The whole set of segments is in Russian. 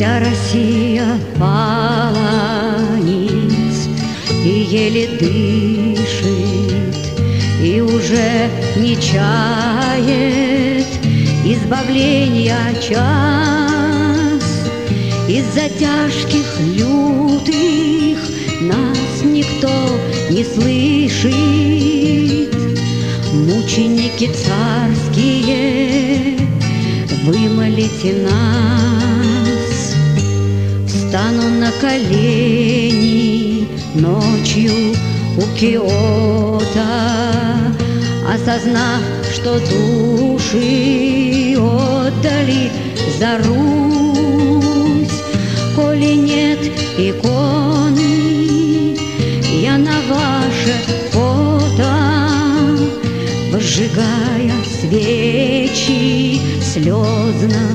Вся Россия пала ниц и еле дышит, и уже не чает избавления час. Из-за тяжких лютых нас никто не слышит. Мученики царские, вымолите нас. Встану на колени ночью у Киота, осознав, что души отдали за Русь. Коли нет иконы, я на ваше фото, возжигая свечи, слезно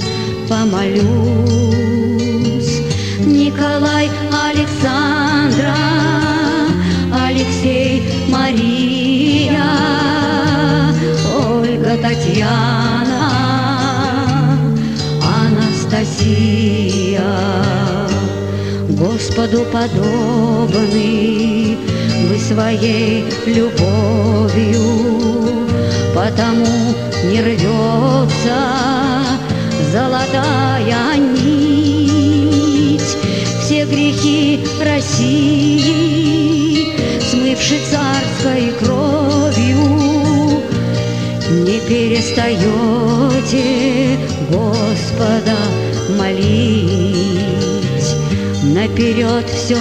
помолюсь. Николай, Александра, Алексей, Мария, Ольга, Татьяна, Анастасия. Господу подобны вы своей любовью, потому не рвется золотая нить. Все грехи России, смывши царской кровью, не перестаете Господа молить. Наперед все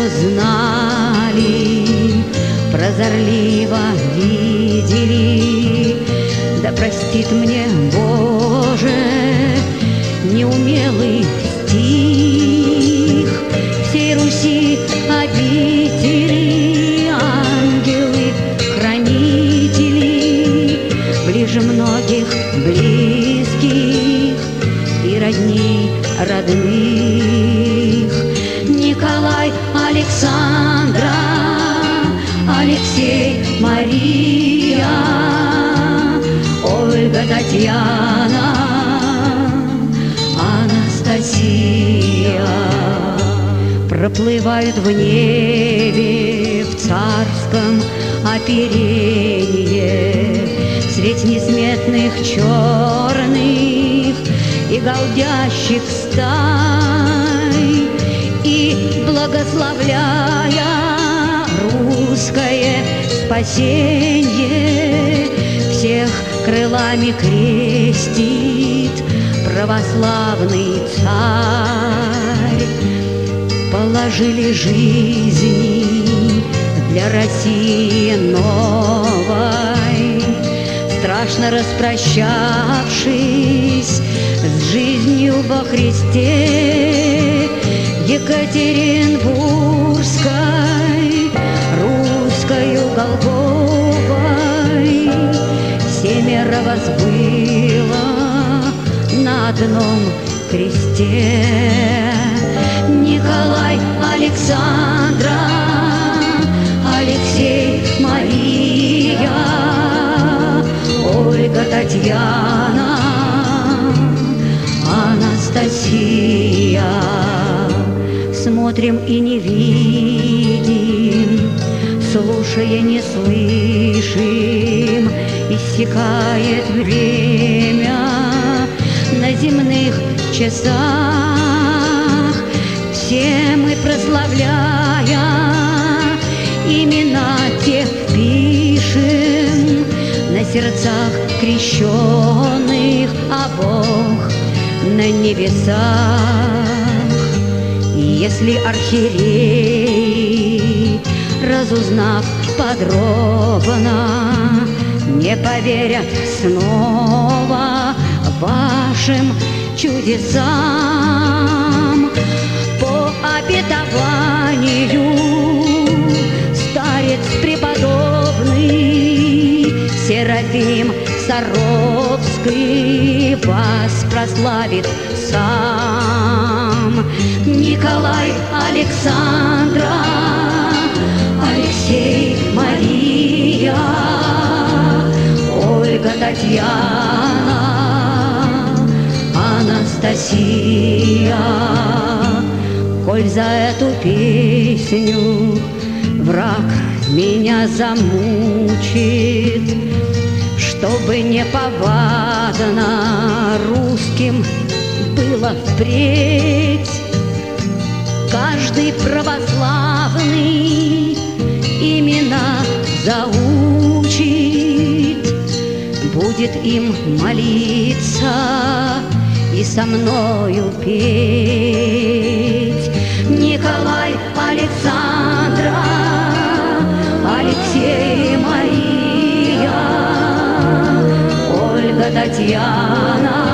знали, прозорливо видели. Да простит мне, Боже, неумелый стих. Всей Руси обители, ангелы, хранители, ближе многих близких и родней родных. Николай, Александра, Алексей, Мария, Ольга, Татьяна, Анастасия. Проплывают в небе в царском оперенье средь несметных черных и галдящих стай. И благословляя русское спасенье, всех крылами крестит православный царь. Положили жизни для России новой, страшно распрощавшись с жизнью во Христе. Екатеринбургской, русскою Голгофой семеро вас было на одном кресте. Николай, Александра, Алексей, Мария, Ольга, Татьяна, Анастасия. Смотрим и не видим, слушая не слышим. Иссякает время на земных часах. Все мы, прославляя имена тех, пишем на сердцах крещенных, а Бог на небесах. Если архиереи, разузнав подробно, не поверят снова вашим чудесам, по обетованию старец преподобный Серафим Саровский вас прославит сам. Николай, Александра, Алексей, Мария, Ольга, Татьяна, Анастасия. коль за эту песню враг меня замучит, чтобы неповадно русским было впредь. Каждый православный имена заучит, будет им молиться и со мною петь. Николай, Александра, Алексей, Мария, Ольга, Татьяна,